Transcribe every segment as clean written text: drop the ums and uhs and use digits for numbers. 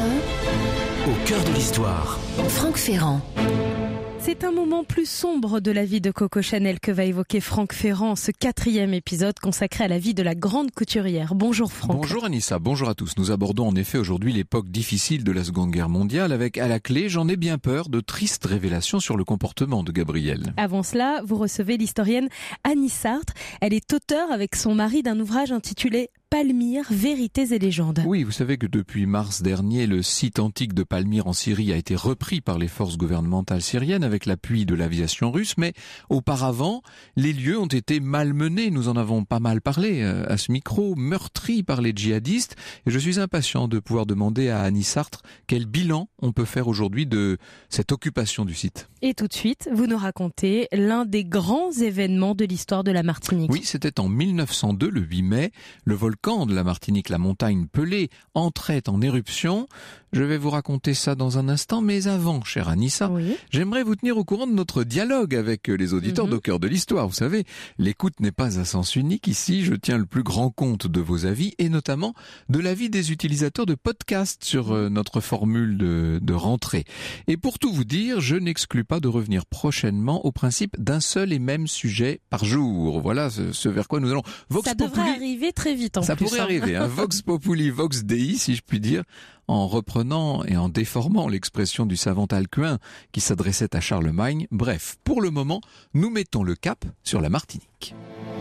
Au cœur de l'histoire. Franck Ferrand. C'est un moment plus sombre de la vie de Coco Chanel que va évoquer Franck Ferrand, ce 4e épisode consacré à la vie de la grande couturière. Bonjour Franck. Bonjour Anissa, bonjour à tous. Nous abordons en effet aujourd'hui l'époque difficile de la Seconde Guerre mondiale avec à la clé, j'en ai bien peur, de tristes révélations sur le comportement de Gabrielle. Avant cela, vous recevez l'historienne Annie Sartre. Elle est auteure avec son mari d'un ouvrage intitulé Palmyre, vérités et légendes. Oui, vous savez que depuis mars dernier, le site antique de Palmyre en Syrie a été repris par les forces gouvernementales syriennes avec l'appui de l'aviation russe, mais auparavant, les lieux ont été malmenés, nous en avons pas mal parlé à ce micro, meurtris par les djihadistes, et je suis impatient de pouvoir demander à Annie Sartre quel bilan on peut faire aujourd'hui de cette occupation du site. Et tout de suite, vous nous racontez l'un des grands événements de l'histoire de la Martinique. Oui, c'était en 1902, le 8 mai, le volcan de la Martinique, la montagne Pelée, entrait en éruption. Je vais vous raconter ça dans un instant, mais avant, chère Anissa, j'aimerais vous tenir au courant de notre dialogue avec les auditeurs d'Au cœur de l'histoire. Vous savez, l'écoute n'est pas à sens unique. Ici, je tiens le plus grand compte de vos avis et notamment de l'avis des utilisateurs de podcasts sur notre formule de rentrée. Et pour tout vous dire, je n'exclus pas de revenir prochainement au principe d'un seul et même sujet par jour. Voilà ce vers quoi nous allons. Vox Ça devrait arriver très vite en plus. Ça pourrait arriver, hein. Vox Populi, Vox Dei, si je puis dire, en reprenant et en déformant l'expression du savant Alcuin qui s'adressait à Charlemagne. Bref, pour le moment, nous mettons le cap sur la Martinique.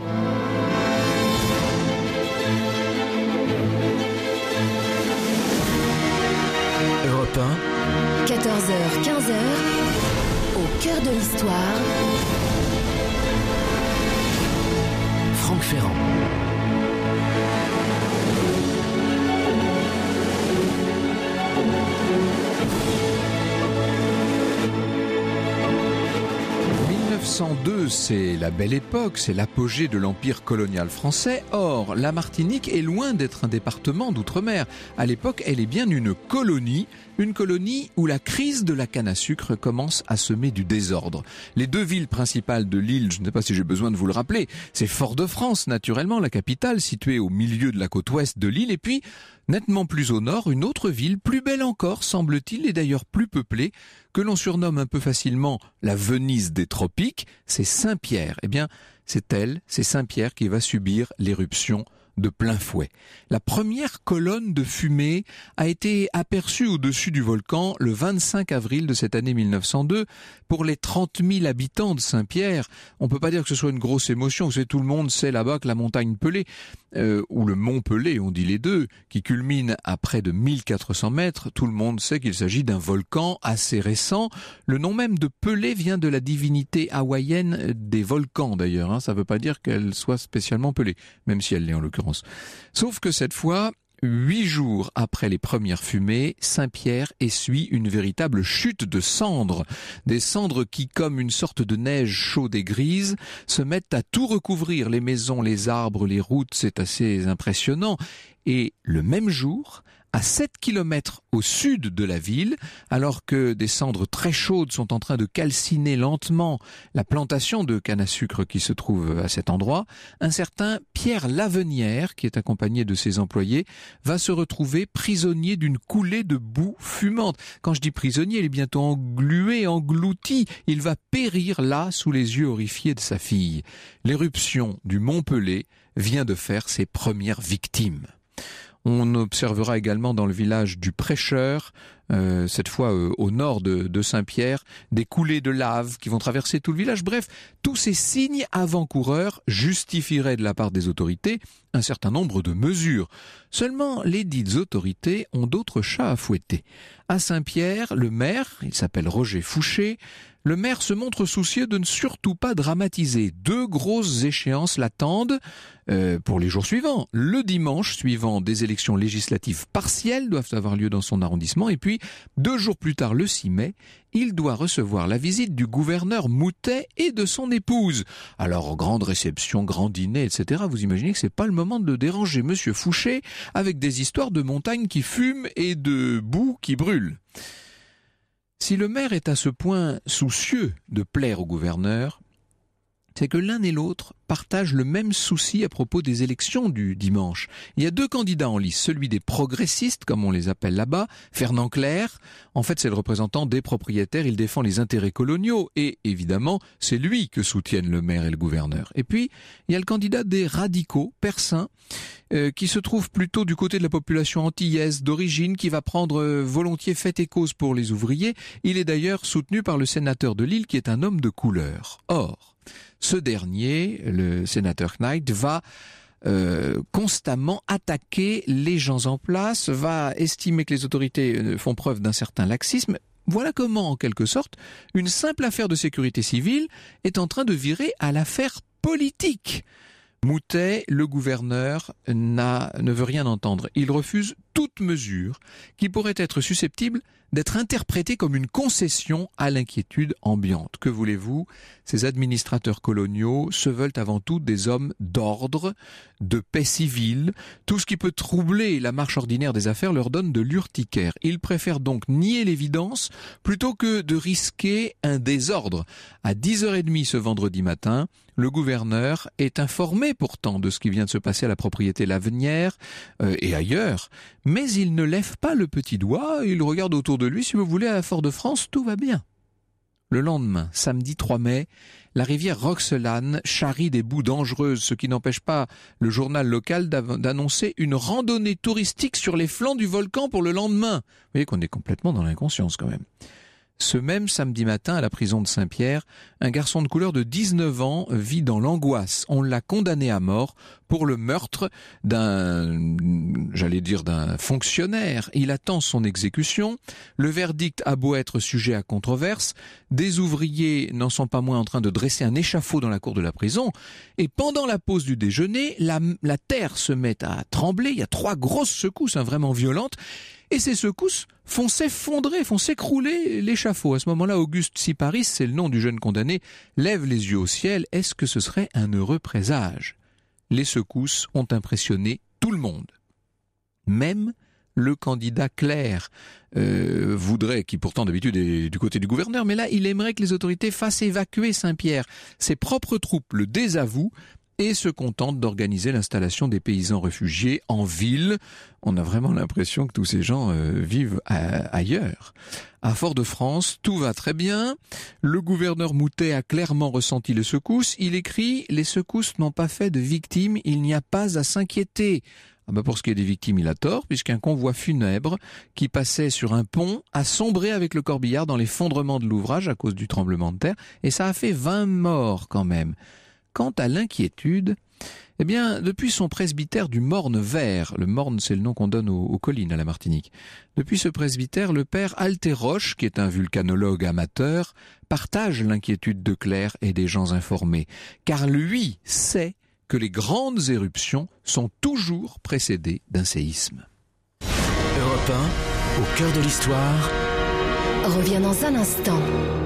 Europe 1, 14h, 15h, au cœur de l'histoire. Franck Ferrand. En 1902, c'est la belle époque, c'est l'apogée de l'empire colonial français. Or, la Martinique est loin d'être un département d'outre-mer. À l'époque, elle est bien une colonie où la crise de la canne à sucre commence à semer du désordre. Les deux villes principales de l'île, je ne sais pas si j'ai besoin de vous le rappeler, c'est Fort-de-France, naturellement, la capitale, située au milieu de la côte ouest de l'île, et puis, nettement plus au nord, une autre ville, plus belle encore, semble-t-il, et d'ailleurs plus peuplée, que l'on surnomme un peu facilement la Venise des tropiques, c'est Saint-Pierre. Eh bien, c'est Saint-Pierre qui va subir l'éruption de plein fouet. La première colonne de fumée a été aperçue au-dessus du volcan le 25 avril de cette année 1902. Pour les 30 000 habitants de Saint-Pierre, on peut pas dire que ce soit une grosse émotion. Vous savez, tout le monde sait là-bas que la montagne Pelée, ou le mont Pelée, on dit les deux, qui culmine à près de 1400 mètres, tout le monde sait qu'il s'agit d'un volcan assez récent. Le nom même de Pelée vient de la divinité hawaïenne des volcans d'ailleurs, hein. Ça veut pas dire qu'elle soit spécialement pelée, même si elle l'est en l'occurrence. Sauf que cette fois, 8 jours après les premières fumées, Saint-Pierre essuie une véritable chute de cendres. Des cendres qui, comme une sorte de neige chaude et grise, se mettent à tout recouvrir. Les maisons, les arbres, les routes, c'est assez impressionnant. Et le même jour, à 7 kilomètres au sud de la ville, alors que des cendres très chaudes sont en train de calciner lentement la plantation de canne à sucre qui se trouve à cet endroit, un certain Pierre Lavenière, qui est accompagné de ses employés, va se retrouver prisonnier d'une coulée de boue fumante. Quand je dis prisonnier, il est bientôt englué, englouti. Il va périr là, sous les yeux horrifiés de sa fille. L'éruption du mont Pelée vient de faire ses premières victimes. On observera également dans le village du Prêcheur, cette fois au nord de Saint-Pierre, des coulées de lave qui vont traverser tout le village. Bref, tous ces signes avant-coureurs justifieraient de la part des autorités un certain nombre de mesures. Seulement, les dites autorités ont d'autres chats à fouetter. À Saint-Pierre, le maire, il s'appelle Roger Fouché, le maire se montre soucieux de ne surtout pas dramatiser. 2 grosses échéances l'attendent pour les jours suivants. Le dimanche suivant, des élections législatives partielles doivent avoir lieu dans son arrondissement. Et puis, 2 jours plus tard, le 6 mai, il doit recevoir la visite du gouverneur Moutet et de son épouse. Alors, grande réception, grand dîner, etc. Vous imaginez que c'est pas le moment de déranger Monsieur Fouché avec des histoires de montagnes qui fument et de boue qui brûle. Si le maire est à ce point soucieux de plaire au gouverneur, c'est que l'un et l'autre partagent le même souci à propos des élections du dimanche. Il y a 2 candidats en lice, celui des progressistes, comme on les appelle là-bas, Fernand Clerc. En fait, c'est le représentant des propriétaires, il défend les intérêts coloniaux et évidemment, c'est lui que soutiennent le maire et le gouverneur. Et puis, il y a le candidat des radicaux, Persin, qui se trouve plutôt du côté de la population antillaise d'origine, qui va prendre volontiers fait et cause pour les ouvriers. Il est d'ailleurs soutenu par le sénateur de Lille, qui est un homme de couleur. Or, ce dernier, le sénateur Knight, va constamment attaquer les gens en place, va estimer que les autorités font preuve d'un certain laxisme. Voilà comment, en quelque sorte, une simple affaire de sécurité civile est en train de virer à l'affaire politique. Moutet, le gouverneur, ne veut rien entendre. Il refuse toute mesure qui pourrait être susceptible d'être interprétée comme une concession à l'inquiétude ambiante. Que voulez-vous ? Ces administrateurs coloniaux se veulent avant tout des hommes d'ordre, de paix civile. Tout ce qui peut troubler la marche ordinaire des affaires leur donne de l'urticaire. Ils préfèrent donc nier l'évidence plutôt que de risquer un désordre. À 10h30 ce vendredi matin, le gouverneur est informé pourtant de ce qui vient de se passer à la propriété Lavenière et ailleurs, mais il ne lève pas le petit doigt, il regarde autour de lui, si vous voulez, à Fort-de-France, tout va bien. Le lendemain, samedi 3 mai, la rivière Roxelane charrie des boues dangereuses, ce qui n'empêche pas le journal local d'annoncer une randonnée touristique sur les flancs du volcan pour le lendemain. Vous voyez qu'on est complètement dans l'inconscience quand même. Ce même samedi matin, à la prison de Saint-Pierre, un garçon de couleur de 19 ans vit dans l'angoisse. On l'a condamné à mort pour le meurtre d'un fonctionnaire. Il attend son exécution. Le verdict a beau être sujet à controverse, des ouvriers n'en sont pas moins en train de dresser un échafaud dans la cour de la prison. Et pendant la pause du déjeuner, la terre se met à trembler. Il y a 3 grosses secousses, vraiment violentes. Et ces secousses font s'écrouler l'échafaud. À ce moment-là, Auguste Siparis, c'est le nom du jeune condamné, lève les yeux au ciel. Est-ce que ce serait un heureux présage ? Les secousses ont impressionné tout le monde. Même le candidat Clerc voudrait, qui pourtant d'habitude est du côté du gouverneur, mais là, il aimerait que les autorités fassent évacuer Saint-Pierre. Ses propres troupes le désavouent et se contentent d'organiser l'installation des paysans réfugiés en ville. On a vraiment l'impression que tous ces gens vivent ailleurs. À Fort-de-France, tout va très bien. Le gouverneur Moutet a clairement ressenti les secousses. Il écrit « Les secousses n'ont pas fait de victimes, il n'y a pas à s'inquiéter ». Pour ce qui est des victimes, il a tort, puisqu'un convoi funèbre qui passait sur un pont a sombré avec le corbillard dans l'effondrement de l'ouvrage à cause du tremblement de terre, et ça a fait 20 morts quand même. Quant à l'inquiétude, depuis son presbytère du Morne Vert, le Morne c'est le nom qu'on donne aux collines à la Martinique, depuis ce presbytère, le père Alterroche, qui est un vulcanologue amateur, partage l'inquiétude de Clerc et des gens informés, car lui sait que les grandes éruptions sont toujours précédées d'un séisme. Europe 1, au cœur de l'histoire. Revient dans un instant.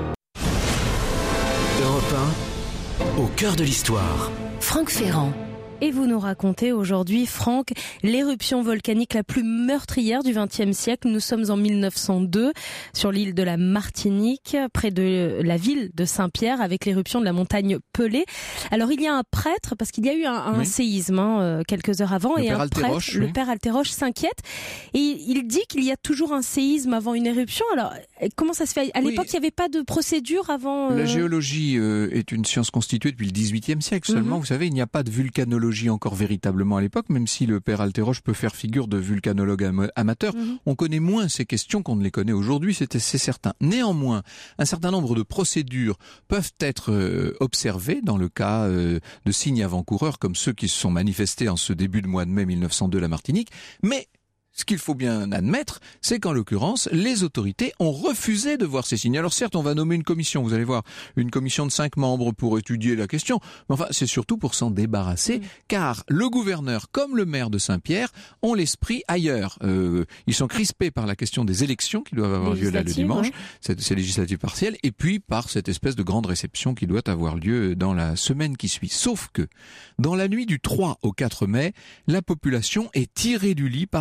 Europe 1, au cœur de l'histoire. Franck Ferrand. Et vous nous racontez aujourd'hui, Franck, l'éruption volcanique la plus meurtrière du XXe siècle. Nous sommes en 1902 sur l'île de la Martinique, près de la ville de Saint-Pierre, avec l'éruption de la montagne Pelée. Alors il y a un prêtre, parce qu'il y a eu un séisme quelques heures avant, et un prêtre, le père Alterroche, s'inquiète. Et il dit qu'il y a toujours un séisme avant une éruption. Alors comment ça se fait ? À l'époque, il n'y avait pas de procédure avant... La géologie est une science constituée depuis le XVIIIe siècle seulement. Vous savez, il n'y a pas de vulcanologie encore véritablement à l'époque, même si le père Alterroche peut faire figure de vulcanologue amateur. On connaît moins ces questions qu'on ne les connaît aujourd'hui, c'est certain. Néanmoins, un certain nombre de procédures peuvent être observées dans le cas de signes avant-coureurs comme ceux qui se sont manifestés en ce début de mois de mai 1902 à la Martinique, mais ce qu'il faut bien admettre, c'est qu'en l'occurrence, les autorités ont refusé de voir ces signes. Alors certes, on va nommer une commission, vous allez voir, une commission de 5 membres pour étudier la question, mais enfin, c'est surtout pour s'en débarrasser, car le gouverneur, comme le maire de Saint-Pierre, ont l'esprit ailleurs. Ils sont crispés par la question des élections qui doivent avoir lieu là le dimanche, ces législatives partielles, et puis par cette espèce de grande réception qui doit avoir lieu dans la semaine qui suit. Sauf que, dans la nuit du 3 au 4 mai, la population est tirée du lit par des chutes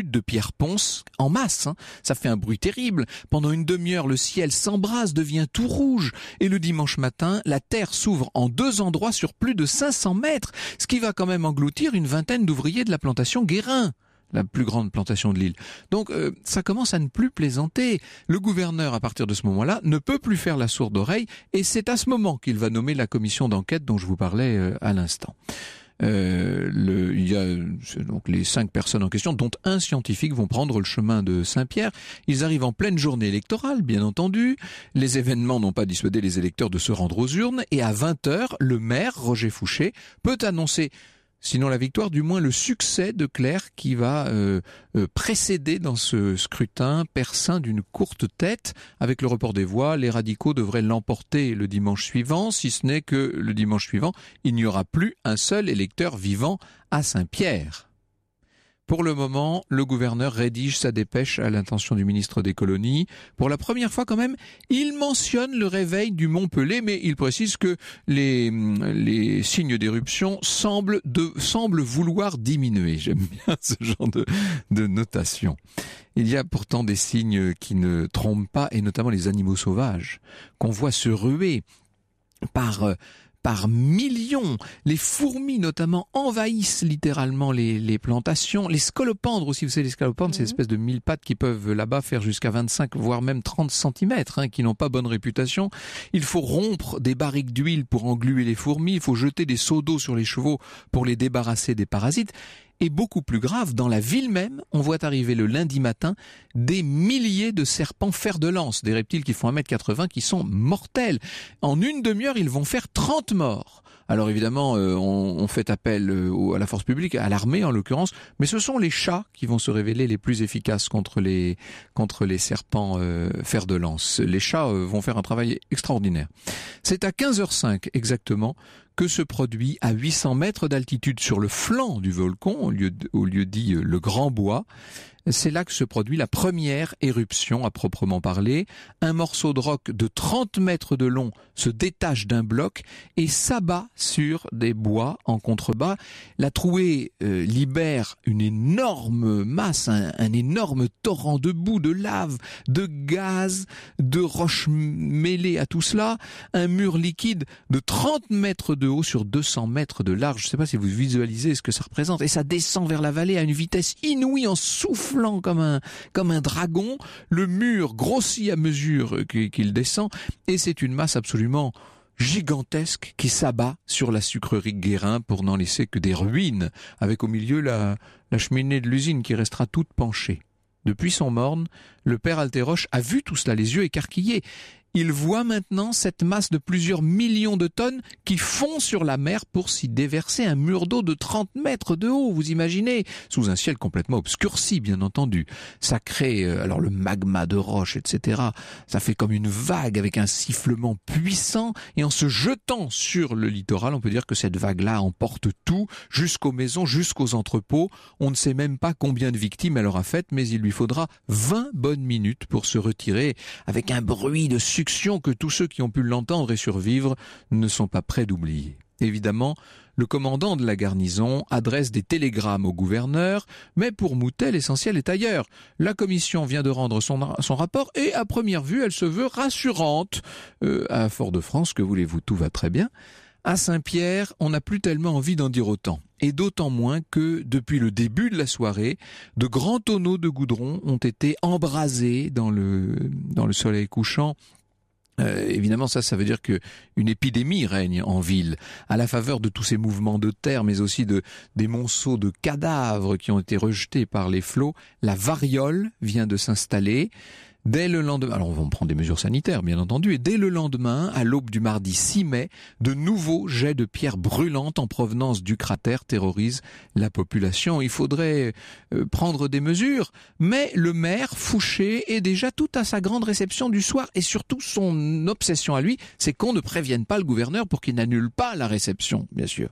chute de pierres ponces en masse. Ça fait un bruit terrible. Pendant une demi-heure, le ciel s'embrase, devient tout rouge. Et le dimanche matin, la terre s'ouvre en 2 endroits sur plus de 500 mètres, ce qui va quand même engloutir une vingtaine d'ouvriers de la plantation Guérin, la plus grande plantation de l'île. Donc ça commence à ne plus plaisanter. Le gouverneur, à partir de ce moment-là, ne peut plus faire la sourde oreille, et c'est à ce moment qu'il va nommer la commission d'enquête dont je vous parlais à l'instant. Il y a donc les 5 personnes en question, dont un scientifique, vont prendre le chemin de Saint-Pierre. Ils arrivent en pleine journée électorale, bien entendu. Les événements n'ont pas dissuadé les électeurs de se rendre aux urnes, et à 20h, le maire, Roger Fouché, peut annoncer, sinon la victoire, du moins le succès de Clerc, qui va précéder dans ce scrutin perçant d'une courte tête. Avec le report des voix, les radicaux devraient l'emporter le dimanche suivant, si ce n'est que le dimanche suivant, il n'y aura plus un seul électeur vivant à Saint-Pierre. Pour le moment, le gouverneur rédige sa dépêche à l'intention du ministre des Colonies. Pour la première fois quand même, il mentionne le réveil du Mont Pelé, mais il précise que les signes d'éruption semblent vouloir diminuer. J'aime bien ce genre de notation. Il y a pourtant des signes qui ne trompent pas, et notamment les animaux sauvages, qu'on voit se ruer par millions. Les fourmis notamment envahissent littéralement les plantations. Les scolopendres aussi, vous savez, les scolopendres, c'est une espèce de 1000 pattes qui peuvent là-bas faire jusqu'à 25 voire même 30 cm, qui n'ont pas bonne réputation. Il faut rompre des barriques d'huile pour engluer les fourmis, il faut jeter des seaux d'eau sur les chevaux pour les débarrasser des parasites. Et beaucoup plus grave, dans la ville même, on voit arriver le lundi matin des milliers de serpents fer de lance, des reptiles qui font 1,80 m, qui sont mortels. En une demi-heure, ils vont faire 30 morts. Alors évidemment, on fait appel à la force publique, à l'armée en l'occurrence, mais ce sont les chats qui vont se révéler les plus efficaces contre les serpents fer de lance. Les chats vont faire un travail extraordinaire. C'est à 15h05 exactement que se produit, à 800 mètres d'altitude sur le flanc du volcan, au lieu dit le Grand Bois, c'est là que se produit la première éruption à proprement parler. Un morceau de roc de 30 mètres de long se détache d'un bloc et s'abat sur des bois en contrebas. La trouée libère une énorme masse, un énorme torrent de boue, de lave, de gaz, de roches mêlées à tout cela. Un mur liquide de 30 mètres de haut sur 200 mètres de large. Je ne sais pas si vous visualisez ce que ça représente. Et ça descend vers la vallée à une vitesse inouïe, en soufflant comme un dragon. Le mur grossit à mesure qu'il descend, et c'est une masse absolument gigantesque qui s'abat sur la sucrerie Guérin pour n'en laisser que des ruines, avec au milieu la cheminée de l'usine qui restera toute penchée. Depuis son morne, le père Altéroche a vu tout cela, les yeux écarquillés. Il voit maintenant cette masse de plusieurs millions de tonnes qui fond sur la mer pour s'y déverser un mur d'eau de 30 mètres de haut, vous imaginez, sous un ciel complètement obscurci, bien entendu. Ça crée alors le magma de roche, etc. Ça fait comme une vague avec un sifflement puissant, et en se jetant sur le littoral, on peut dire que cette vague-là emporte tout, jusqu'aux maisons, jusqu'aux entrepôts. On ne sait même pas combien de victimes elle aura faites, mais il lui faudra 20 bonnes minutes pour se retirer, avec un bruit de succion que tous ceux qui ont pu l'entendre et survivre ne sont pas prêts d'oublier. Évidemment, le commandant de la garnison adresse des télégrammes au gouverneur, mais pour Moutet, l'essentiel est ailleurs. La commission vient de rendre son rapport, et à première vue, elle se veut rassurante. À Fort-de-France, que voulez-vous, tout va très bien. À Saint-Pierre, on n'a plus tellement envie d'en dire autant. Et d'autant moins que, depuis le début de la soirée, de grands tonneaux de goudron ont été embrasés dans le soleil couchant. Évidemment, ça veut dire que une épidémie règne en ville, à la faveur de tous ces mouvements de terre, mais aussi des monceaux de cadavres qui ont été rejetés par les flots. La variole vient de s'installer. Dès le lendemain, alors on va prendre des mesures sanitaires bien entendu, et dès le lendemain, à l'aube du mardi 6 mai, de nouveaux jets de pierres brûlantes en provenance du cratère terrorisent la population. Il faudrait prendre des mesures, mais le maire Fouché est déjà tout à sa grande réception du soir, et surtout son obsession à lui, c'est qu'on ne prévienne pas le gouverneur pour qu'il n'annule pas la réception, bien sûr.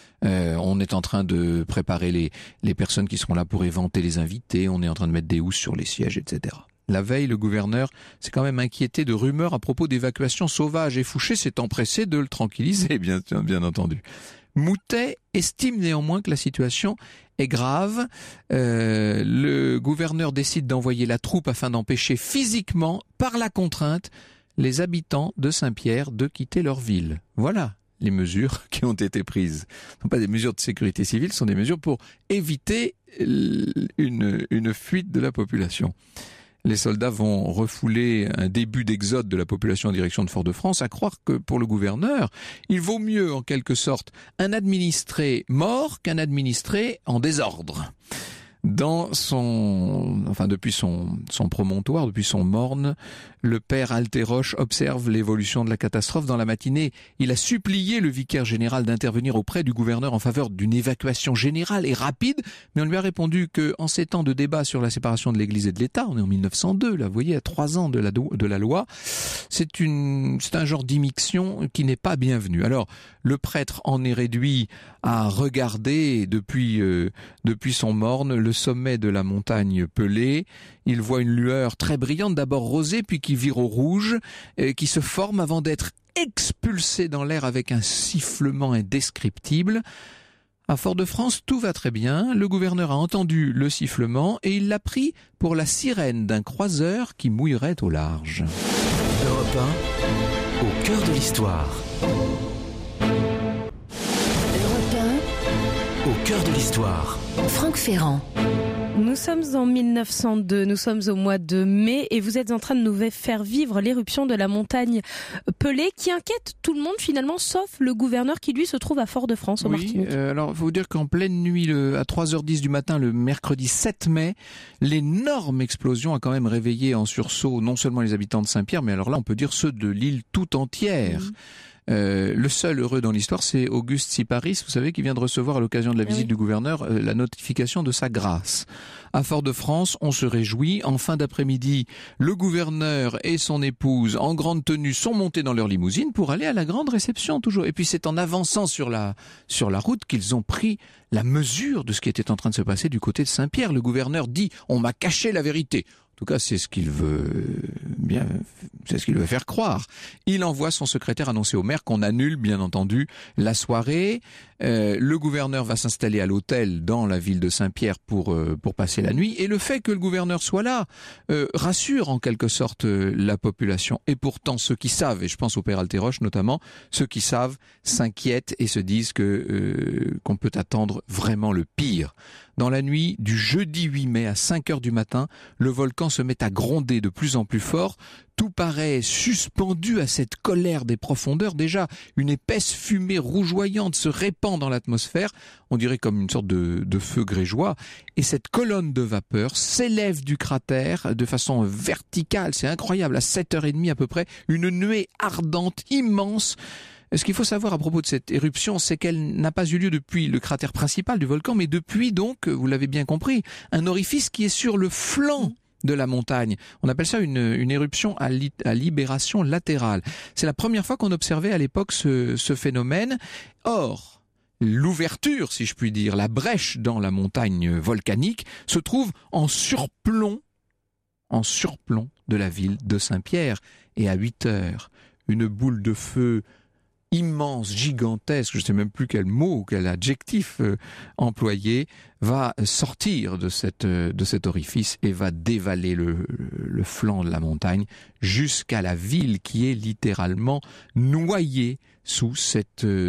On est en train de préparer les personnes qui seront là pour éventer les invités, on est en train de mettre des housses sur les sièges, etc. La veille, le gouverneur s'est quand même inquiété de rumeurs à propos d'évacuation sauvage, et Fouché s'est empressé de le tranquilliser, bien entendu. Moutet estime néanmoins que la situation est grave. Le gouverneur décide d'envoyer la troupe afin d'empêcher physiquement, par la contrainte, les habitants de Saint-Pierre de quitter leur ville. Voilà les mesures qui ont été prises. Ce ne sont pas des mesures de sécurité civile, ce sont des mesures pour éviter une fuite de la population. Les soldats vont refouler un début d'exode de la population en direction de Fort-de-France, à croire que pour le gouverneur, il vaut mieux en quelque sorte un administré mort qu'un administré en désordre. Depuis son promontoire, depuis son morne, le père Altéroche observe l'évolution de la catastrophe. Dans la matinée, il a supplié le vicaire général d'intervenir auprès du gouverneur en faveur d'une évacuation générale et rapide, mais on lui a répondu que, en ces temps de débat sur la séparation de l'Église et de l'État, on est en 1902, là, vous voyez, à 3 ans de la loi, c'est un genre d'immixtion qui n'est pas bienvenu. Alors, le prêtre en est réduit à regarder depuis son morne le sommet de la montagne Pelée. Il voit une lueur très brillante, d'abord rosée, puis qui vire au rouge, qui se forme avant d'être expulsée dans l'air avec un sifflement indescriptible. À Fort-de-France, tout va très bien. Le gouverneur a entendu le sifflement et il l'a pris pour la sirène d'un croiseur qui mouillerait au large. Europe 1, au cœur de l'histoire. Europe 1, Au cœur de l'histoire. Franck Ferrand. Nous sommes en 1902, nous sommes au mois de mai et vous êtes en train de nous faire vivre l'éruption de la montagne Pelée qui inquiète tout le monde finalement, sauf le gouverneur qui lui se trouve à Fort-de-France, au Martinique. Alors il faut vous dire qu'en pleine nuit, à 3h10 du matin, le mercredi 7 mai, l'énorme explosion a quand même réveillé en sursaut non seulement les habitants de Saint-Pierre, mais alors là on peut dire ceux de l'île tout entière. Le seul heureux dans l'histoire, c'est Auguste Siparis, vous savez, qui vient de recevoir à l'occasion de la visite du gouverneur la notification de sa grâce. À Fort-de-France, on se réjouit. En fin d'après-midi, le gouverneur et son épouse, en grande tenue, sont montés dans leur limousine pour aller à la grande réception, toujours. Et puis c'est en avançant sur la route qu'ils ont pris la mesure de ce qui était en train de se passer du côté de Saint-Pierre. Le gouverneur dit « On m'a caché la vérité ». En tout cas, c'est ce qu'il veut faire croire. Il envoie son secrétaire annoncer au maire qu'on annule, bien entendu, la soirée. Le gouverneur va s'installer à l'hôtel dans la ville de Saint-Pierre pour passer la nuit. Et le fait que le gouverneur soit là rassure en quelque sorte la population. Et pourtant, ceux qui savent, et je pense au père Altéroche notamment, ceux qui savent s'inquiètent et se disent qu'on peut attendre vraiment le pire. Dans la nuit du jeudi 8 mai à 5h du matin, le volcan se met à gronder de plus en plus fort. Tout paraît suspendu à cette colère des profondeurs. Déjà, une épaisse fumée rougeoyante se répand dans l'atmosphère. On dirait comme une sorte de feu grégeois. Et cette colonne de vapeur s'élève du cratère de façon verticale. C'est incroyable. À 7h30 à peu près, une nuée ardente, immense. Ce qu'il faut savoir à propos de cette éruption, c'est qu'elle n'a pas eu lieu depuis le cratère principal du volcan, mais depuis donc, vous l'avez bien compris, un orifice qui est sur le flanc de la montagne. On appelle ça une éruption à libération latérale. C'est la première fois qu'on observait à l'époque ce phénomène. Or, l'ouverture, si je puis dire, la brèche dans la montagne volcanique se trouve en surplomb de la ville de Saint-Pierre. Et à 8h, une boule de feu immense, gigantesque, je ne sais même plus quel mot, quel adjectif employer, va sortir de cet orifice et va dévaler le flanc de la montagne jusqu'à la ville qui est littéralement noyée sous ce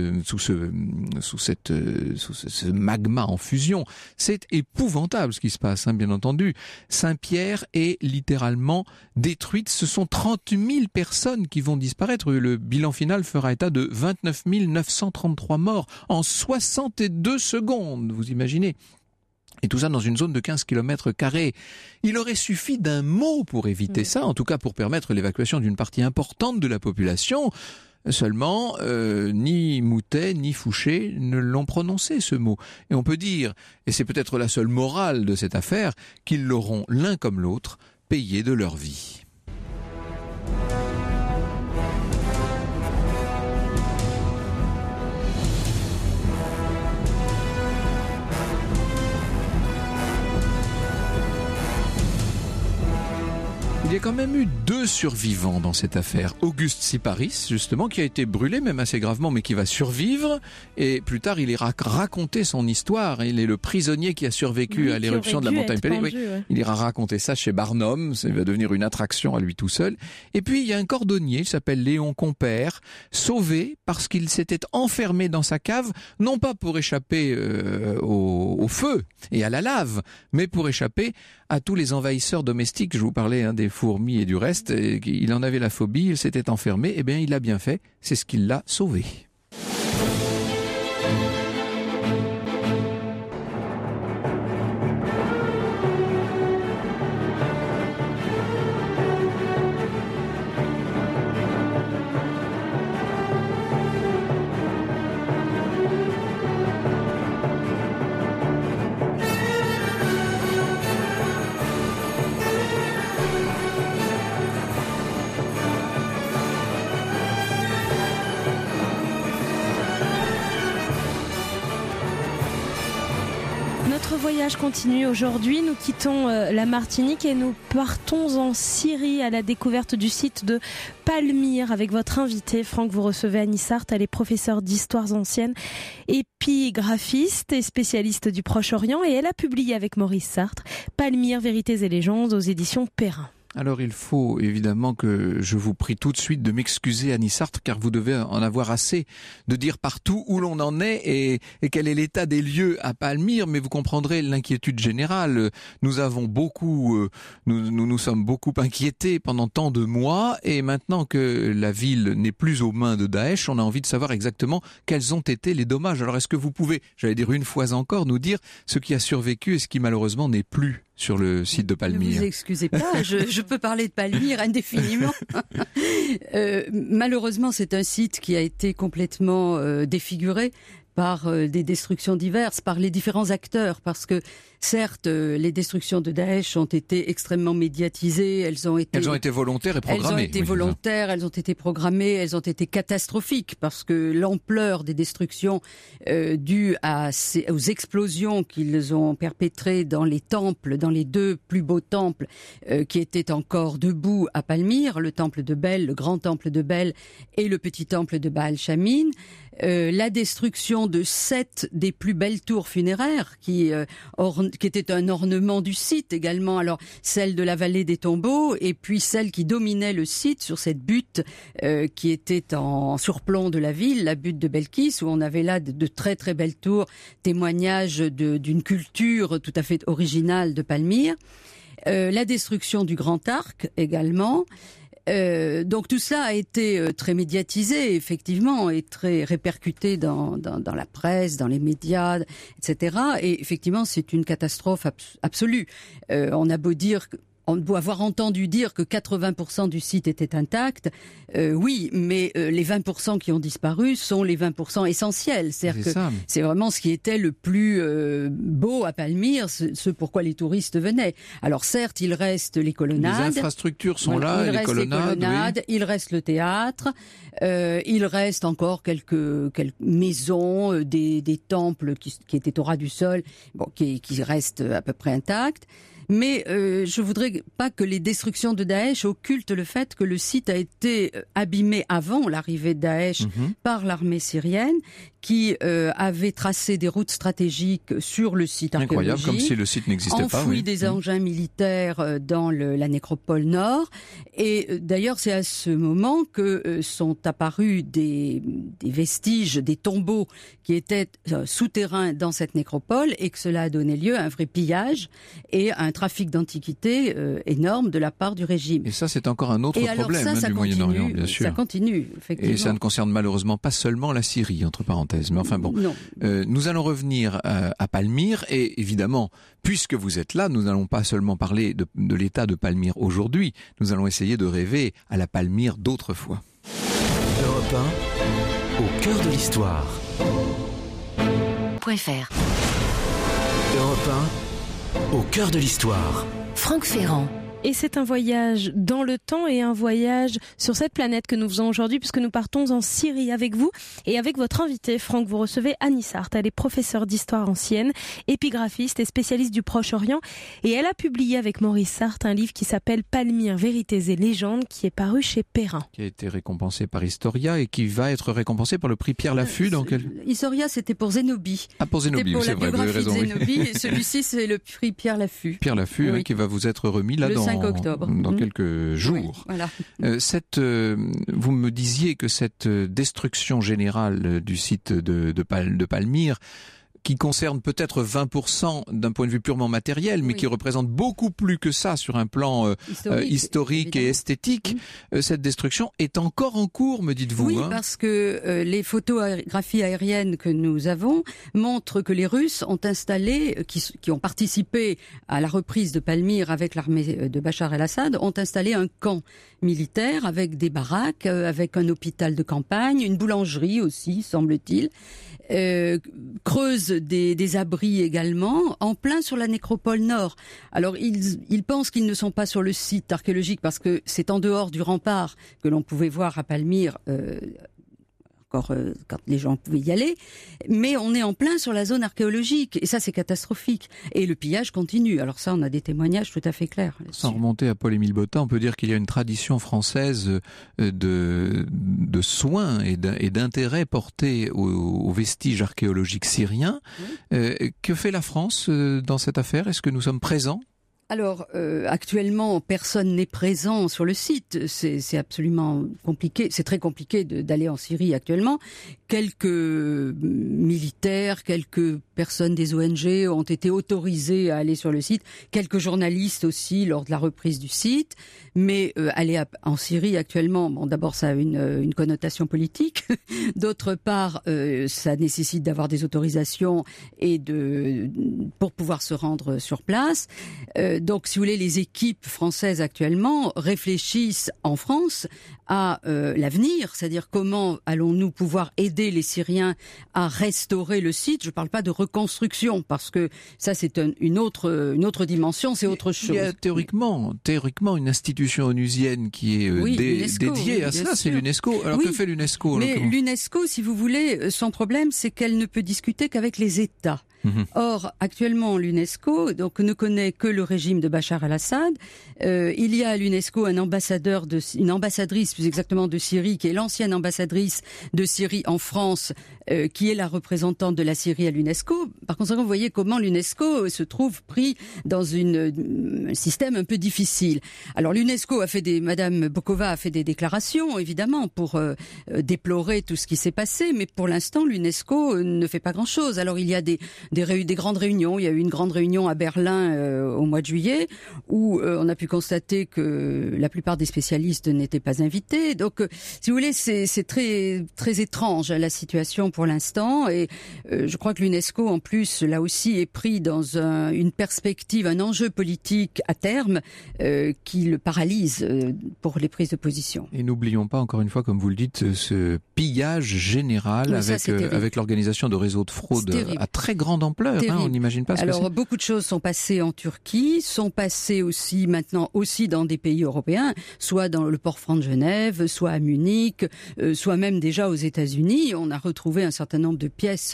magma en fusion. C'est épouvantable ce qui se passe, hein, bien entendu. Saint-Pierre est littéralement détruite. Ce sont 30 000 personnes qui vont disparaître. Le bilan final fera état de 29 933 morts en 62 secondes. Vous imaginez ? Et tout ça dans une zone de 15 km². Il aurait suffi d'un mot pour éviter ça, en tout cas pour permettre l'évacuation d'une partie importante de la population. Seulement, ni Moutet ni Fouché ne l'ont prononcé, ce mot. Et on peut dire, et c'est peut-être la seule morale de cette affaire, qu'ils l'auront l'un comme l'autre payé de leur vie. Il y a quand même eu 2 survivants dans cette affaire. Auguste Siparis, justement, qui a été brûlé, même assez gravement, mais qui va survivre. Et plus tard, il ira raconter son histoire. Il est le prisonnier qui a survécu à l'éruption de la montagne Pelée. Oui. Il ira raconter ça chez Barnum. Ça va devenir une attraction à lui tout seul. Et puis, il y a un cordonnier, il s'appelle Léon Compère, sauvé parce qu'il s'était enfermé dans sa cave, non pas pour échapper au feu et à la lave, mais pour échapper à tous les envahisseurs domestiques. Je vous parlais des fourmis et du reste. Il en avait la phobie, il s'était enfermé. Eh bien, il l'a bien fait. C'est ce qui l'a sauvé. Notre voyage continue aujourd'hui. Nous quittons la Martinique et nous partons en Syrie à la découverte du site de Palmyre avec votre invité. Franck, vous recevez Annie Sarthe. Elle est professeure d'histoire ancienne, épigraphiste et spécialiste du Proche-Orient, et elle a publié avec Maurice Sartre Palmyre, Vérités et légendes aux éditions Perrin. Alors il faut évidemment que je vous prie tout de suite de m'excuser, Annie Sarthe, car vous devez en avoir assez de dire partout où l'on en est et quel est l'état des lieux à Palmyre, mais vous comprendrez l'inquiétude générale. Nous avons beaucoup, nous sommes beaucoup inquiétés pendant tant de mois, et maintenant que la ville n'est plus aux mains de Daesh, on a envie de savoir exactement quels ont été les dommages. Alors est-ce que vous pouvez, j'allais dire une fois encore, nous dire ce qui a survécu et ce qui malheureusement n'est plus sur le site de Palmyre? Ne vous excusez pas, je peux parler de Palmyre indéfiniment. Malheureusement, c'est un site qui a été complètement défiguré par des destructions diverses, par les différents acteurs, parce que certes, les destructions de Daesh ont été extrêmement médiatisées, elles ont été volontaires et programmées. Elles ont été volontaires, elles ont été programmées, elles ont été catastrophiques, parce que l'ampleur des destructions dues aux explosions qu'ils ont perpétrées dans les temples, dans les 2 plus beaux temples qui étaient encore debout à Palmyre, le temple de Bel, le grand temple de Bel et le petit temple de Baal Shamin, la destruction de 7 des plus belles tours funéraires qui était un ornement du site également, alors celle de la vallée des tombeaux et puis celle qui dominait le site sur cette butte qui était en surplomb de la ville, la butte de Belkis, où on avait là de très très belles tours, témoignage d'une culture tout à fait originale de Palmyre, la destruction du Grand Arc également. Donc tout cela a été très médiatisé, effectivement, et très répercuté dans la presse, dans les médias, etc. Et effectivement, c'est une catastrophe absolue. On a beau dire... On doit avoir entendu dire que 80% du site était intact. Oui, mais les 20% qui ont disparu sont les 20% essentiels. C'est-à-dire que c'est vraiment ce qui était le plus beau à Palmyre, ce pourquoi les touristes venaient. Alors certes, il reste les colonnades. Les infrastructures sont là, les colonnades, oui. Il reste le théâtre, il reste encore quelques maisons, des temples qui étaient au ras du sol, qui restent à peu près intacts. Mais je voudrais pas que les destructions de Daesh occultent le fait que le site a été abîmé avant l'arrivée de Daesh par l'armée syrienne, qui avait tracé des routes stratégiques sur le site archéologique. Incroyable, comme si le site n'existait pas. Enfoui des engins militaires dans la nécropole nord. Et d'ailleurs, c'est à ce moment que sont apparus des vestiges, des tombeaux qui étaient souterrains dans cette nécropole, et que cela a donné lieu à un vrai pillage et à un trafic d'antiquités énorme de la part du régime. Et ça, c'est encore un autre problème du Moyen-Orient, bien sûr. Ça continue, effectivement. Et ça ne concerne malheureusement pas seulement la Syrie, entre parenthèses. Mais enfin bon, nous allons revenir à Palmyre, et évidemment, puisque vous êtes là, nous n'allons pas seulement parler de l'état de Palmyre aujourd'hui, nous allons essayer de rêver à la Palmyre d'autrefois. Europe 1, au cœur de l'histoire. .fr Europe 1, au cœur de l'histoire. Franck Ferrand. Et c'est un voyage dans le temps et un voyage sur cette planète que nous faisons aujourd'hui, puisque nous partons en Syrie avec vous et avec votre invité, Franck. Vous recevez Annie Sarthe. Elle est professeure d'histoire ancienne, épigraphiste et spécialiste du Proche-Orient. Et elle a publié avec Maurice Sarthe un livre qui s'appelle Palmyre, vérités et légendes, qui est paru chez Perrin. Qui a été récompensé par Historia et qui va être récompensé par le prix Pierre Laffut. Historia, c'était pour Zénobie. Ah, pour Zénobie, c'est vrai, vous avez raison. Zénobie, et celui-ci, c'est le prix Pierre Laffut. Pierre Laffut, oui, qui va vous être remis là dans 5 octobre. Dans quelques jours. Oui, voilà. Vous me disiez que cette destruction générale du site de Palmyre, qui concerne peut-être 20% d'un point de vue purement matériel, mais qui représente beaucoup plus que ça sur un plan historique et esthétique. Cette destruction est encore en cours, me dites-vous. Oui, parce que les photographies aériennes que nous avons montrent que les Russes ont installé, qui ont participé à la reprise de Palmyre avec l'armée de Bachar el-Assad, ont installé un camp militaire avec des baraques, avec un hôpital de campagne, une boulangerie aussi, semble-t-il. Creusent des abris également, en plein sur la nécropole nord. Alors ils pensent qu'ils ne sont pas sur le site archéologique parce que c'est en dehors du rempart que l'on pouvait voir à Palmyre, quand les gens pouvaient y aller, mais on est en plein sur la zone archéologique, et ça c'est catastrophique. Et le pillage continue, alors ça on a des témoignages tout à fait clairs. Sans remonter à Paul-Émile Botta, on peut dire qu'il y a une tradition française de soins et d'intérêt porté aux vestiges archéologiques syriens. Oui. Que fait la France dans cette affaire ? Est-ce que nous sommes présents ? Alors, actuellement, personne n'est présent sur le site. C'est absolument compliqué. C'est très compliqué d'aller en Syrie actuellement. Quelques militaires, quelques personnes des ONG ont été autorisées à aller sur le site. Quelques journalistes aussi lors de la reprise du site. Mais aller en Syrie actuellement, bon, d'abord ça a une connotation politique. D'autre part, ça nécessite d'avoir des autorisations et pour pouvoir se rendre sur place. Donc, si vous voulez, les équipes françaises actuellement réfléchissent en France à l'avenir, c'est-à-dire comment allons-nous pouvoir aider les Syriens à restaurer le site. Je ne parle pas de reconstruction, parce que ça c'est une autre dimension, c'est autre chose. Il y a théoriquement une institution onusienne qui est dédiée à ça, c'est l'UNESCO. Alors que fait l'UNESCO ? Mais l'UNESCO, si vous voulez, son problème c'est qu'elle ne peut discuter qu'avec les États. Or, actuellement, l'UNESCO ne connaît que le régime de Bachar el-Assad. Il y a à l'UNESCO une ambassadrice, plus exactement de Syrie, qui est l'ancienne ambassadrice de Syrie en France, qui est la représentante de la Syrie à l'UNESCO. Par conséquent, vous voyez comment l'UNESCO se trouve pris dans un système un peu difficile. Alors, l'UNESCO Madame Bokova a fait des déclarations, évidemment, pour déplorer tout ce qui s'est passé, mais pour l'instant, l'UNESCO ne fait pas grand-chose. Alors, il y a des grandes réunions. Il y a eu une grande réunion à Berlin au mois de juillet où on a pu constater que la plupart des spécialistes n'étaient pas invités. Donc, si vous voulez, c'est très très étrange la situation pour l'instant. Et je crois que l'UNESCO, en plus, là aussi, est pris dans une perspective, un enjeu politique à terme qui le paralyse pour les prises de position. Et n'oublions pas, encore une fois, comme vous le dites, ce pillage général avec l'organisation de réseaux de fraude à très grande ampleur, on n'imagine pas ce que c'est. Alors, beaucoup de choses sont passées en Turquie, sont passées aussi maintenant dans des pays européens, soit dans le port franc de Genève, soit à Munich, soit même déjà aux États-Unis. On a retrouvé un certain nombre de pièces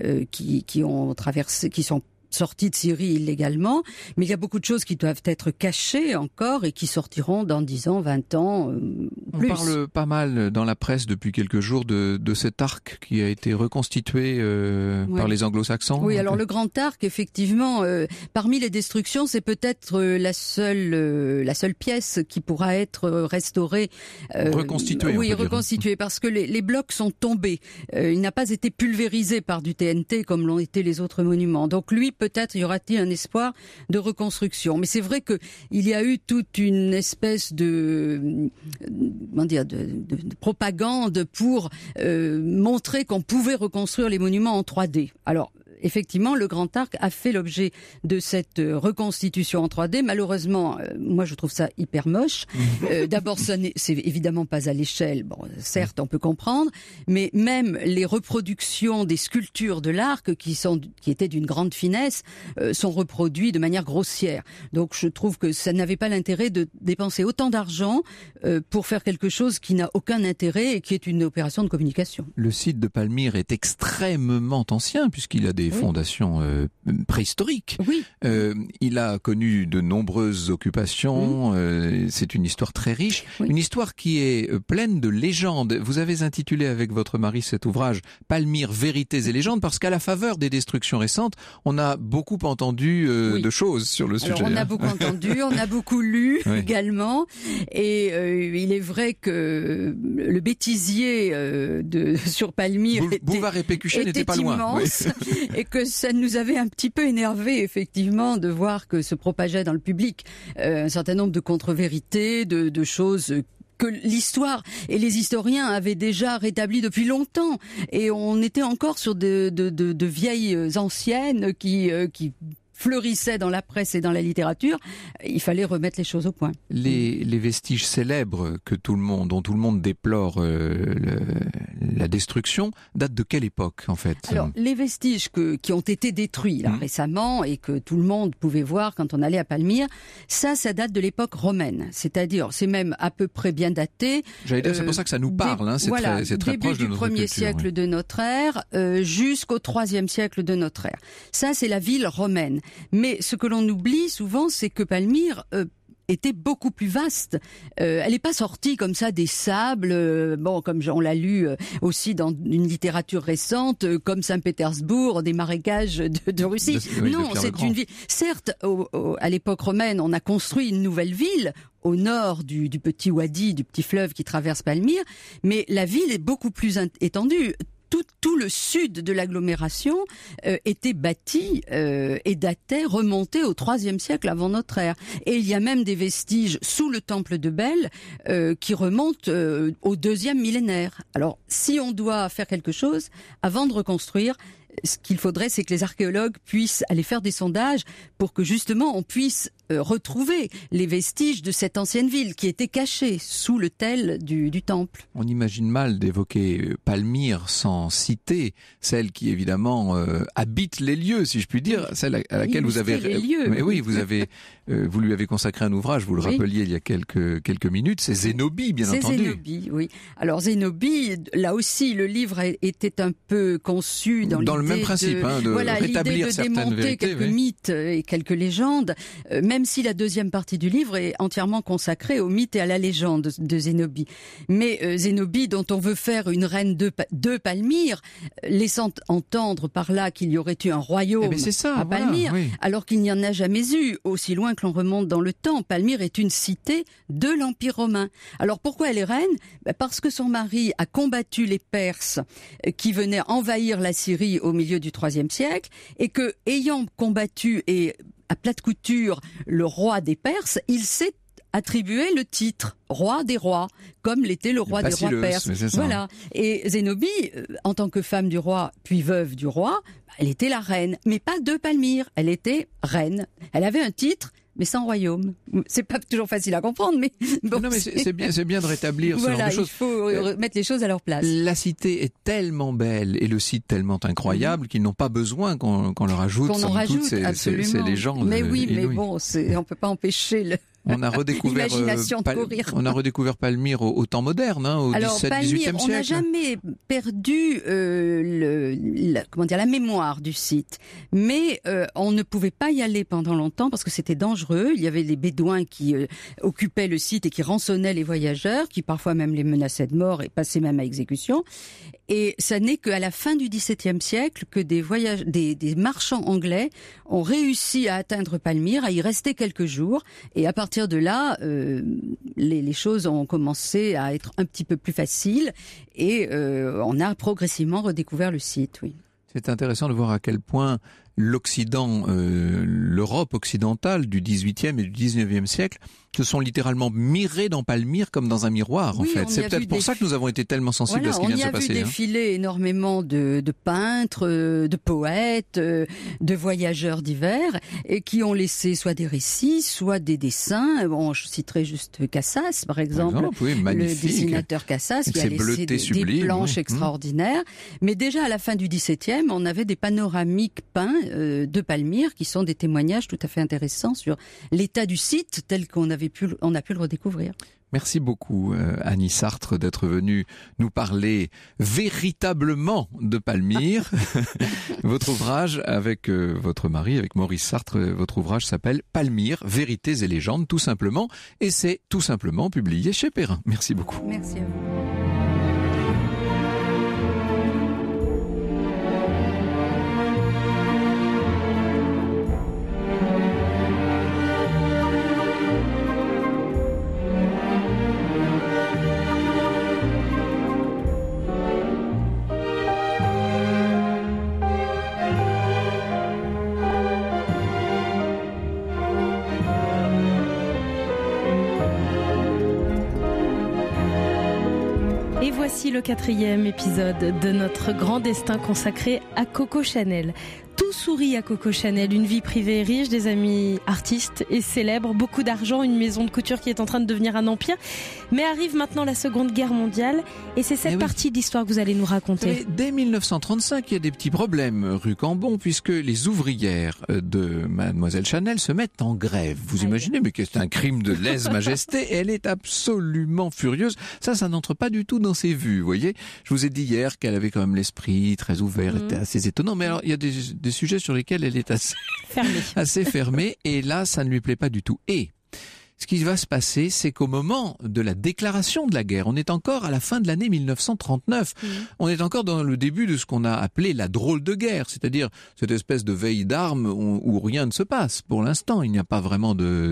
qui ont traversé, qui sont sorties de Syrie illégalement, mais il y a beaucoup de choses qui doivent être cachées encore et qui sortiront dans 10 ans, 20 ans, plus. On parle pas mal dans la presse depuis quelques jours de cet arc qui a été reconstitué par les anglo-saxons. Oui, alors le grand arc, effectivement, parmi les destructions, c'est peut-être la seule pièce qui pourra être restaurée. Reconstituée. Oui, reconstituée, parce que les blocs sont tombés. Il n'a pas été pulvérisé par du TNT comme l'ont été les autres monuments. Donc lui, peut-être y aura-t-il un espoir de reconstruction. Mais c'est vrai que il y a eu toute une espèce de propagande pour montrer qu'on pouvait reconstruire les monuments en 3D. Alors, effectivement, le Grand Arc a fait l'objet de cette reconstitution en 3D. Malheureusement, moi je trouve ça hyper moche. D'abord, c'est évidemment pas à l'échelle. Bon, certes, on peut comprendre, mais même les reproductions des sculptures de l'arc, qui étaient d'une grande finesse, sont reproduits de manière grossière. Donc, je trouve que ça n'avait pas l'intérêt de dépenser autant d'argent pour faire quelque chose qui n'a aucun intérêt et qui est une opération de communication. Le site de Palmyre est extrêmement ancien puisqu'il a des fondations préhistoriques. Oui. Il a connu de nombreuses occupations. C'est une histoire très riche, une histoire qui est pleine de légendes. Vous avez intitulé avec votre mari cet ouvrage Palmyre, vérités et légendes, parce qu'à la faveur des destructions récentes, on a beaucoup entendu de choses sur le sujet. Alors, on a beaucoup entendu, on a beaucoup lu également, et il est vrai que le bêtisier sur Palmyre Bouvard et Pécuchet n'étaient pas loin, immense, et que ça nous avait un petit peu énervé effectivement de voir que se propageait dans le public un certain nombre de contre-vérités, de choses que l'histoire et les historiens avaient déjà rétabli depuis longtemps, et on était encore sur de vieilles anciennes qui fleurissaient dans la presse et dans la littérature. Il fallait remettre les choses au point. Les vestiges célèbres dont tout le monde déplore la destruction datent de quelle époque en fait? Alors, les vestiges qui ont été détruits là, récemment et que tout le monde pouvait voir quand on allait à Palmyre, ça date de l'époque romaine. C'est-à-dire, c'est même à peu près bien daté. J'allais dire, c'est pour ça que ça nous parle. C'est très proche de notre culture. Début du 1er siècle de notre ère jusqu'au 3e siècle de notre ère. Ça, c'est la ville romaine. Mais ce que l'on oublie souvent, c'est que Palmyre était beaucoup plus vaste. Elle n'est pas sortie comme ça des sables, comme on l'a lu aussi dans une littérature récente, comme Saint-Pétersbourg, des marécages de Russie. Non, c'est une ville. Certes, à l'époque romaine, on a construit une nouvelle ville au nord du petit wadi, du petit fleuve qui traverse Palmyre, mais la ville est beaucoup plus étendue. Tout le sud de l'agglomération était bâti et remontait au 3e siècle avant notre ère. Et il y a même des vestiges sous le temple de Bel qui remontent au 2e millénaire. Alors, si on doit faire quelque chose, avant de reconstruire, ce qu'il faudrait, c'est que les archéologues puissent aller faire des sondages pour que justement on puisse retrouver les vestiges de cette ancienne ville qui était cachée sous l'autel du temple. On imagine mal d'évoquer Palmyre sans citer celle qui évidemment habite les lieux, si je puis dire, celle à laquelle vous avez... les lieux. Mais oui, vous lui avez consacré un ouvrage, vous le rappeliez il y a quelques minutes, c'est Zénobie, bien entendu. C'est Zénobie, oui. Alors Zénobie, là aussi, le livre était un peu conçu dans le même principe, de rétablir certaines vérités. Démonter quelques mythes et quelques légendes, même si la deuxième partie du livre est entièrement consacrée aux mythes et à la légende de Zénobie. Mais Zénobie, dont on veut faire une reine de Palmyre, laissant entendre par là qu'il y aurait eu un royaume à Palmyre, alors qu'il n'y en a jamais eu, aussi loin que l'on remonte dans le temps. Palmyre est une cité de l'Empire romain. Alors pourquoi elle est reine? Parce que son mari a combattu les Perses qui venaient envahir la Syrie au milieu du IIIe siècle, et que, ayant combattu et à plate couture le roi des Perses, il s'est attribué le titre roi des rois, comme l'était le roi des rois perses. Voilà. Et Zénobie, en tant que femme du roi, puis veuve du roi, elle était la reine, mais pas de Palmyre. Elle était reine. Elle avait un titre, mais sans royaume. C'est pas toujours facile à comprendre, mais bon. Non, mais c'est bien de rétablir ce genre de choses. Il faut mettre les choses à leur place. La cité est tellement belle et le site tellement incroyable qu'ils n'ont pas besoin qu'on leur ajoute toutes ces légendes. Mais oui, inouïes. mais bon, on peut pas empêcher on a redécouvert on a redécouvert Palmyre au temps moderne, au XVIIe siècle. On n'a jamais perdu la mémoire du site, mais on ne pouvait pas y aller pendant longtemps parce que c'était dangereux. Il y avait les bédouins qui occupaient le site et qui rançonnaient les voyageurs, qui parfois même les menaçaient de mort et passaient même à exécution. Et ça n'est qu'à la fin du XVIIe siècle que des marchands anglais ont réussi à atteindre Palmyre, à y rester quelques jours, et à partir de là, les choses ont commencé à être un petit peu plus faciles, et on a progressivement redécouvert le site, oui. C'est intéressant de voir à quel point l'Occident, l'Europe occidentale du XVIIIe et du XIXe siècle se sont littéralement mirés dans Palmyre comme dans un miroir, en fait. C'est peut-être pour ça que nous avons été tellement sensibles à ce qui vient de se passer. On y a vu défiler énormément de peintres, de poètes, de voyageurs divers, et qui ont laissé soit des récits, soit des dessins. Bon, je citerai juste Cassas, par exemple, le dessinateur Cassas, qui a laissé des planches extraordinaires. Mais déjà à la fin du XVIIe, on avait des panoramiques peints de Palmyre, qui sont des témoignages tout à fait intéressants sur l'état du site tel qu'on a pu le redécouvrir. Merci beaucoup Annie Sartre d'être venue nous parler véritablement de Palmyre. Votre ouvrage avec votre mari, avec Maurice Sartre, votre ouvrage s'appelle Palmyre, vérités et légendes, tout simplement, et c'est tout simplement publié chez Perrin. Merci beaucoup. Merci à vous. Et voici le 4e épisode de notre grand destin consacré à Coco Chanel. Tout sourit à Coco Chanel, une vie privée riche, des amis artistes et célèbres, beaucoup d'argent, une maison de couture qui est en train de devenir un empire. Mais arrive maintenant la Seconde Guerre mondiale et c'est cette partie de l'histoire que vous allez nous raconter. Dès 1935, il y a des petits problèmes rue Cambon puisque les ouvrières de Mademoiselle Chanel se mettent en grève. Vous imaginez, mais que c'est un crime de lèse-majesté. Elle est absolument furieuse. Ça n'entre pas du tout dans ses vues, vous voyez. Je vous ai dit hier qu'elle avait quand même l'esprit très ouvert, était assez étonnant. Mais alors, il y a des sujets sur lesquels elle est assez fermée, et là, ça ne lui plaît pas du tout. Et ce qui va se passer, c'est qu'au moment de la déclaration de la guerre, on est encore à la fin de l'année 1939, on est encore dans le début de ce qu'on a appelé la drôle de guerre, c'est-à-dire cette espèce de veille d'armes où rien ne se passe. Pour l'instant, il n'y a pas vraiment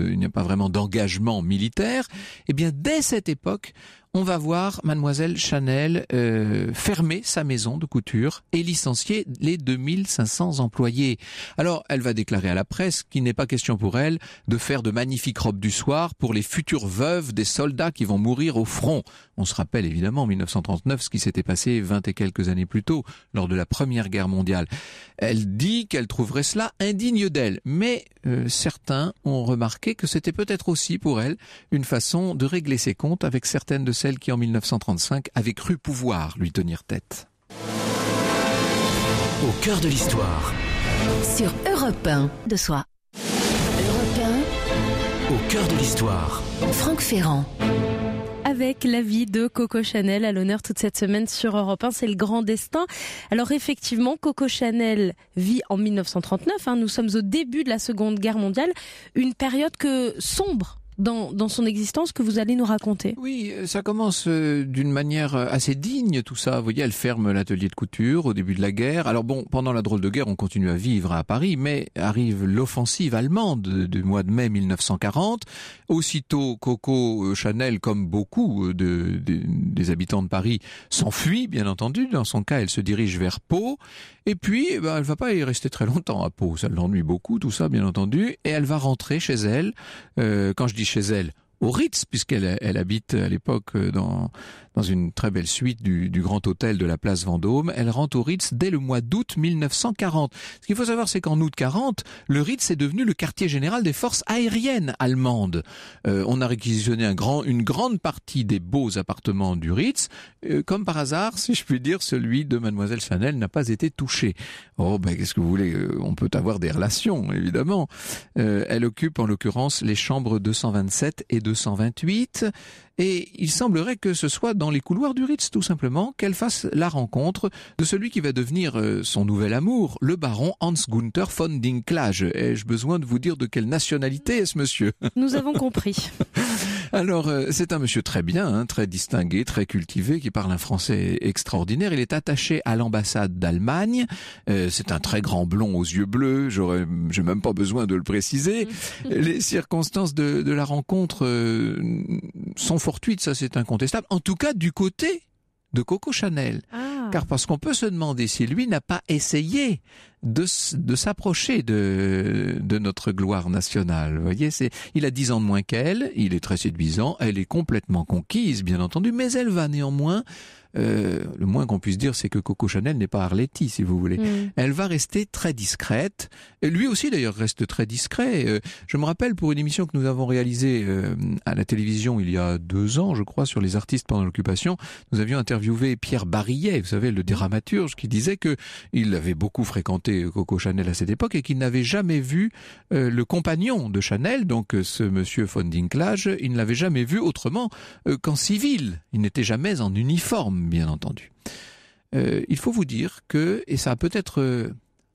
d'engagement militaire. Eh bien, dès cette époque, on va voir Mademoiselle Chanel fermer sa maison de couture et licencier les 2500 employés. Alors, elle va déclarer à la presse qu'il n'est pas question pour elle de faire de magnifiques robes du soir pour les futures veuves des soldats qui vont mourir au front. On se rappelle évidemment en 1939 ce qui s'était passé 20 et quelques années plus tôt, lors de la Première Guerre mondiale. Elle dit qu'elle trouverait cela indigne d'elle, mais certains ont remarqué que c'était peut-être aussi pour elle une façon de régler ses comptes avec certaines de celle qui en 1935 avait cru pouvoir lui tenir tête. Au cœur de l'histoire. Sur Europe 1 de soi. Europe 1. Au cœur de l'histoire. Franck Ferrand. Avec la vie de Coco Chanel à l'honneur toute cette semaine sur Europe 1, c'est le grand destin. Alors effectivement, Coco Chanel vit en 1939, nous sommes au début de la Seconde Guerre mondiale, une période sombre dans son existence que vous allez nous raconter. Oui, ça commence d'une manière assez digne, tout ça. Vous voyez, elle ferme l'atelier de couture au début de la guerre. Alors bon, pendant la drôle de guerre, on continue à vivre à Paris, mais arrive l'offensive allemande du mois de mai 1940. Aussitôt, Coco Chanel, comme beaucoup des habitants de Paris, s'enfuit, bien entendu. Dans son cas, elle se dirige vers Pau. Et puis, elle va pas y rester très longtemps à Pau. Ça l'ennuie beaucoup, tout ça, bien entendu. Et elle va rentrer chez elle. Quand je dis chez elle, au Ritz, puisqu'elle habite à l'époque dans une très belle suite du Grand Hôtel de la place Vendôme. Elle rentre au Ritz dès le mois d'août 1940. Ce qu'il faut savoir, c'est qu'en août 40, le Ritz est devenu le quartier général des forces aériennes allemandes. On a réquisitionné une grande partie des beaux appartements du Ritz. Comme par hasard, si je puis dire, celui de Mademoiselle Chanel n'a pas été touché. Oh, qu'est-ce que vous voulez, on peut avoir des relations, évidemment. Elle occupe en l'occurrence les chambres 227 et 228. Et il semblerait que ce soit dans les couloirs du Ritz, tout simplement, qu'elle fasse la rencontre de celui qui va devenir son nouvel amour, le baron Hans-Günther von Dinklage. Ai-je besoin de vous dire de quelle nationalité est ce monsieur? Nous avons compris. Alors, c'est un monsieur très bien, très distingué, très cultivé, qui parle un français extraordinaire. Il est attaché à l'ambassade d'Allemagne. C'est un très grand blond aux yeux bleus. J'ai même pas besoin de le préciser. Les circonstances de la rencontre sont fortuites, ça c'est incontestable. En tout cas, du côté de Coco Chanel. Car parce qu'on peut se demander si lui n'a pas essayé de s'approcher de notre gloire nationale. Vous voyez, il a 10 ans de moins qu'elle, il est très séduisant, elle est complètement conquise, bien entendu, mais elle va néanmoins, le moins qu'on puisse dire, c'est que Coco Chanel n'est pas Arletty, si vous voulez. Elle va rester très discrète. Et lui aussi, d'ailleurs, reste très discret. Je me rappelle, pour une émission que nous avons réalisée à la télévision il y a 2 ans, je crois, sur les artistes pendant l'occupation, nous avions interviewé Pierre Barillet, vous savez, le dramaturge, qui disait que il avait beaucoup fréquenté Coco Chanel à cette époque et qu'il n'avait jamais vu le compagnon de Chanel, donc ce monsieur von Dinklage, il ne l'avait jamais vu autrement qu'en civil. Il n'était jamais en uniforme, bien entendu. Il faut vous dire que, et ça a peut-être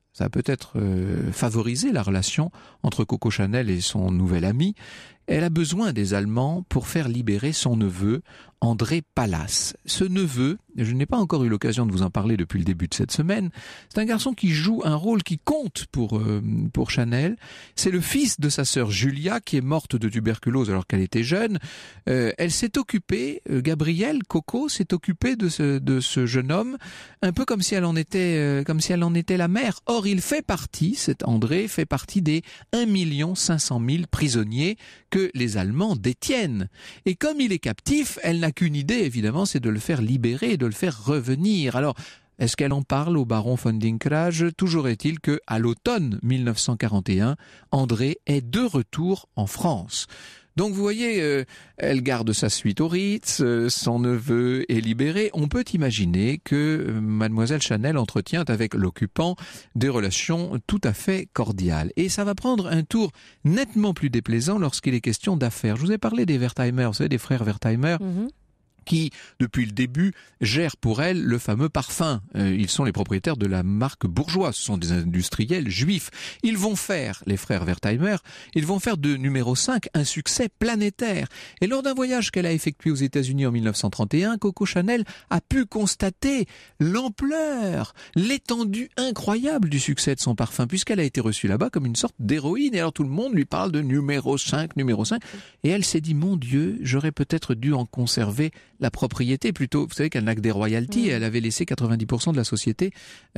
favorisé la relation entre Coco Chanel et son nouvel ami, elle a besoin des Allemands pour faire libérer son neveu, André Palas. Ce neveu, je n'ai pas encore eu l'occasion de vous en parler depuis le début de cette semaine, c'est un garçon qui joue un rôle qui compte pour Chanel. C'est le fils de sa sœur Julia, qui est morte de tuberculose alors qu'elle était jeune. Elle s'est occupée, Gabrielle, Coco, s'est occupée de ce jeune homme, un peu comme si elle en était la mère. Or, il fait partie, cet André fait partie des 1 500 000 prisonniers que les Allemands détiennent. Et comme il est captif, elle n'a qu'une idée, évidemment, c'est de le faire libérer, de le faire revenir. Alors, est-ce qu'elle en parle au baron von Dinklage? Toujours est-il que, à l'automne 1941, André est de retour en France. Donc vous voyez, elle garde sa suite au Ritz, son neveu est libéré. On peut imaginer que mademoiselle Chanel entretient avec l'occupant des relations tout à fait cordiales. Et ça va prendre un tour nettement plus déplaisant lorsqu'il est question d'affaires. Je vous ai parlé des Wertheimer, vous savez, des frères Wertheimer. Qui, depuis le début, gèrent pour elle le fameux parfum. Ils sont les propriétaires de la marque bourgeoise. Ce sont des industriels juifs. Ils vont faire, les frères Wertheimer, ils vont faire de numéro 5 un succès planétaire. Et lors d'un voyage qu'elle a effectué aux États-Unis en 1931, Coco Chanel a pu constater l'ampleur, l'étendue incroyable du succès de son parfum, puisqu'elle a été reçue là-bas comme une sorte d'héroïne. Et alors tout le monde lui parle de numéro 5. Et elle s'est dit, mon Dieu, j'aurais peut-être dû en conserver la propriété plutôt. Vous savez qu'elle n'a que des royalties et elle avait laissé 90% de la société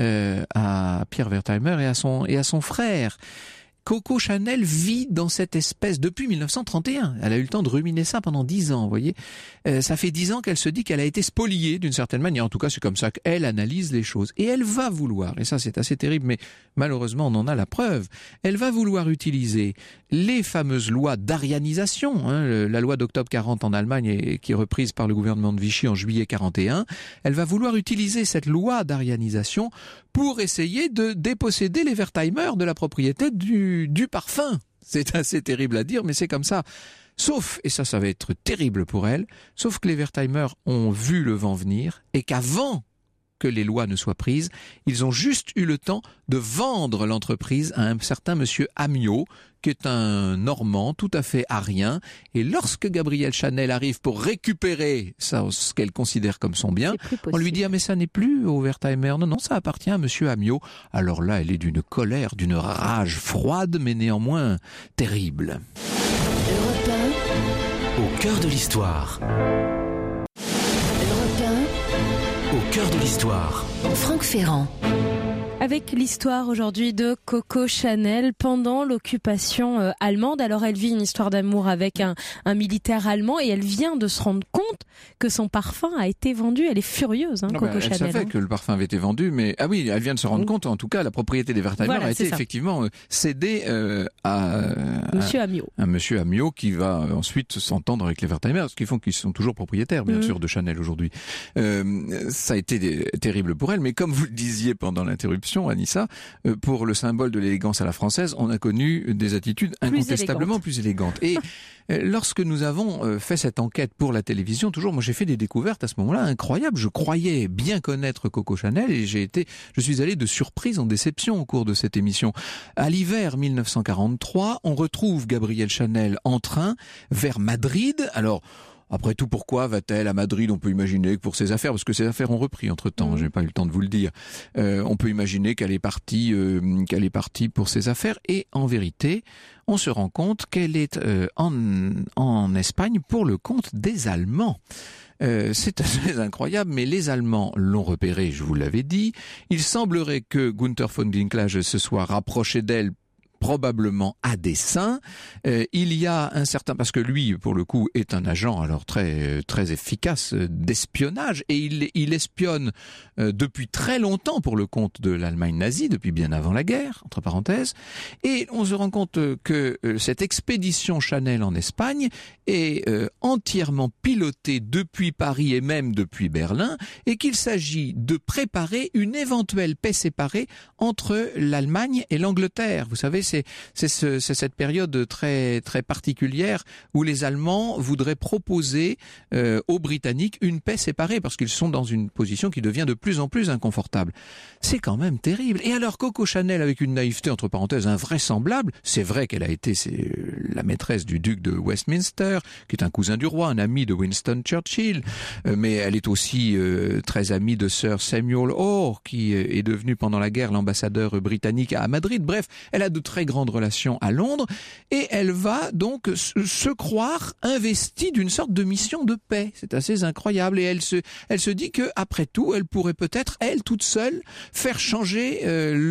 à Pierre Wertheimer et à son frère. Coco Chanel vit dans cette espèce depuis 1931. Elle a eu le temps de ruminer ça pendant 10 ans, vous voyez. Ça fait 10 ans qu'elle se dit qu'elle a été spoliée d'une certaine manière. En tout cas, c'est comme ça qu'elle analyse les choses. Et elle va vouloir, et ça c'est assez terrible, mais malheureusement on en a la preuve, elle va vouloir utiliser les fameuses lois d'arianisation, la loi d'octobre 40 en Allemagne et qui est reprise par le gouvernement de Vichy en juillet 41. Elle va vouloir utiliser cette loi d'arianisation pour essayer de déposséder les Wertheimer de la propriété du parfum. C'est assez terrible à dire, mais c'est comme ça. Sauf, et ça va être terrible pour elle, sauf que les Wertheimer ont vu le vent venir et qu'avant que les lois ne soient prises, ils ont juste eu le temps de vendre l'entreprise à un certain monsieur Amiot, qui est un Normand tout à fait arien. Et lorsque Gabrielle Chanel arrive pour récupérer ça, ce qu'elle considère comme son bien, on lui dit « Ah mais ça n'est plus au Wertheimer, non, ça appartient à monsieur Amiot ». Alors là, elle est d'une colère, d'une rage froide, mais néanmoins terrible. Europe 1, Au cœur de l'histoire. Europe Au cœur de l'histoire. 1, Franck Ferrand. Avec l'histoire aujourd'hui de Coco Chanel pendant l'occupation allemande. Alors elle vit une histoire d'amour avec un militaire allemand et elle vient de se rendre compte que son parfum a été vendu. Elle est furieuse, Coco Chanel. Elle savait que le parfum avait été vendu, mais elle vient de se rendre compte. En tout cas, la propriété des Wertheimer a été effectivement cédée à Monsieur Amiot. Un Monsieur Amiot qui va ensuite s'entendre avec les Wertheimer, ce qui font qu'ils sont toujours propriétaires, bien sûr, de Chanel aujourd'hui. Ça a été terrible pour elle, mais comme vous le disiez pendant l'interruption, Anissa, pour le symbole de l'élégance à la française, on a connu des attitudes incontestablement plus élégantes. Et lorsque nous avons fait cette enquête pour la télévision, toujours, moi j'ai fait des découvertes à ce moment-là incroyables. Je croyais bien connaître Coco Chanel et je suis allé de surprise en déception au cours de cette émission. À l'hiver 1943, on retrouve Gabrielle Chanel en train vers Madrid. Alors, Après tout, pourquoi va-t-elle à Madrid? On peut imaginer que pour ses affaires, parce que ses affaires ont repris entre-temps, j'ai pas eu le temps de vous le dire. On peut imaginer qu'elle est partie pour ses affaires, et en vérité, on se rend compte qu'elle est en Espagne pour le compte des Allemands. C'est assez incroyable, mais les Allemands l'ont repéré, je vous l'avais dit. Il semblerait que Günther von Dinklage se soit rapproché d'elle, probablement à dessein. Il y a un certain, parce que lui, pour le coup, est un agent alors très très efficace d'espionnage, et il espionne depuis très longtemps pour le compte de l'Allemagne nazie, depuis bien avant la guerre, entre parenthèses. Et on se rend compte que cette expédition Chanel en Espagne est entièrement pilotée depuis Paris et même depuis Berlin, et qu'il s'agit de préparer une éventuelle paix séparée entre l'Allemagne et l'Angleterre. Vous savez, c'est cette période très très particulière où les Allemands voudraient proposer aux Britanniques une paix séparée, parce qu'ils sont dans une position qui devient de plus en plus inconfortable. C'est quand même terrible. Et alors Coco Chanel, avec une naïveté entre parenthèses invraisemblable, c'est vrai qu'elle a été la maîtresse du duc de Westminster, qui est un cousin du roi, un ami de Winston Churchill, mais elle est aussi très amie de Sir Samuel Hoare, qui est devenu pendant la guerre l'ambassadeur britannique à Madrid. Bref, elle a de très grandes relations à Londres, et elle va donc se croire investie d'une sorte de mission de paix. C'est assez incroyable, et elle se dit que après tout, elle pourrait peut-être, elle toute seule, faire changer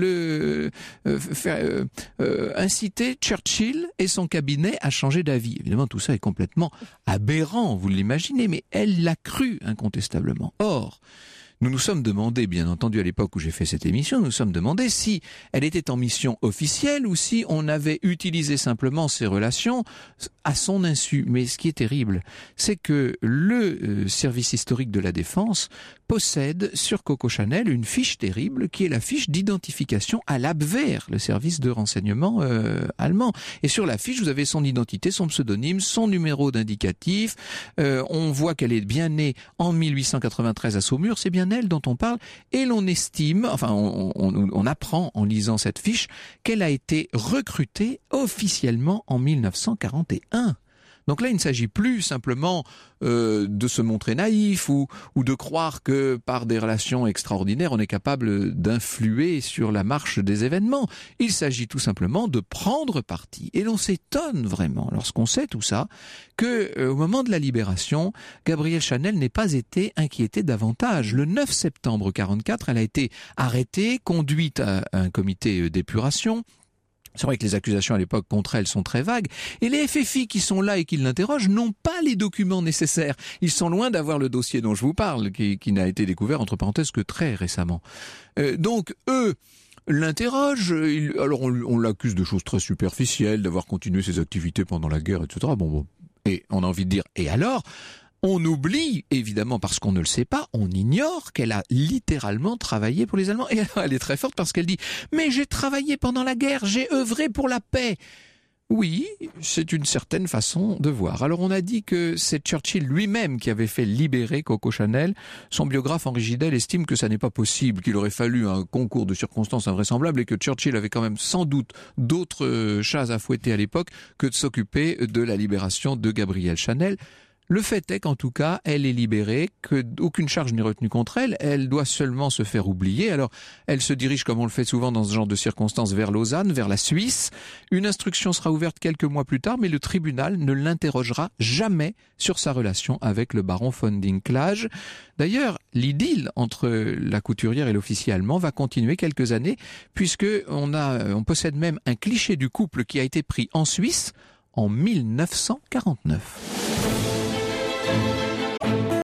inciter Churchill et son cabinet à changer d'avis. Évidemment, tout ça est complètement aberrant, vous l'imaginez, mais elle l'a cru incontestablement. Or, nous nous sommes demandé, bien entendu, à l'époque où j'ai fait cette émission, nous nous sommes demandé si elle était en mission officielle ou si on avait utilisé simplement ces relations à son insu. Mais ce qui est terrible, c'est que le service historique de la défense possède sur Coco Chanel une fiche terrible qui est la fiche d'identification à l'Abwehr, le service de renseignement allemand. Et sur la fiche, vous avez son identité, son pseudonyme, son numéro d'indicatif. On voit qu'elle est bien née en 1893 à Saumur, c'est bien elle dont on parle, et l'on estime, enfin on apprend en lisant cette fiche qu'elle a été recrutée officiellement en 1941. Donc là, il ne s'agit plus simplement de se montrer naïf ou de croire que par des relations extraordinaires, on est capable d'influer sur la marche des événements. Il s'agit tout simplement de prendre parti. Et l'on s'étonne vraiment, lorsqu'on sait tout ça, que au moment de la libération, Gabrielle Chanel n'ait pas été inquiétée davantage. Le 9 septembre 1944, elle a été arrêtée, conduite à un comité d'épuration. C'est vrai que les accusations à l'époque contre elle sont très vagues, et les FFI qui sont là et qui l'interrogent n'ont pas les documents nécessaires. Ils sont loin d'avoir le dossier dont je vous parle, qui n'a été découvert entre parenthèses que très récemment. Donc eux l'interrogent, alors on l'accuse de choses très superficielles, d'avoir continué ses activités pendant la guerre, etc. Bon, et on a envie de dire, et alors ? On oublie, évidemment, parce qu'on ne le sait pas, on ignore qu'elle a littéralement travaillé pour les Allemands. Et elle est très forte parce qu'elle dit « Mais j'ai travaillé pendant la guerre, j'ai œuvré pour la paix ». Oui, c'est une certaine façon de voir. Alors on a dit que c'est Churchill lui-même qui avait fait libérer Coco Chanel. Son biographe Henri Gidel estime que ça n'est pas possible, qu'il aurait fallu un concours de circonstances invraisemblables et que Churchill avait quand même sans doute d'autres chats à fouetter à l'époque que de s'occuper de la libération de Gabrielle Chanel. Le fait est qu'en tout cas, elle est libérée, qu'aucune charge n'est retenue contre elle, elle doit seulement se faire oublier. Alors, elle se dirige, comme on le fait souvent dans ce genre de circonstances, vers Lausanne, vers la Suisse. Une instruction sera ouverte quelques mois plus tard, mais le tribunal ne l'interrogera jamais sur sa relation avec le baron von Dinklage. D'ailleurs, l'idylle entre la couturière et l'officier allemand va continuer quelques années, puisque on possède même un cliché du couple qui a été pris en Suisse en 1949.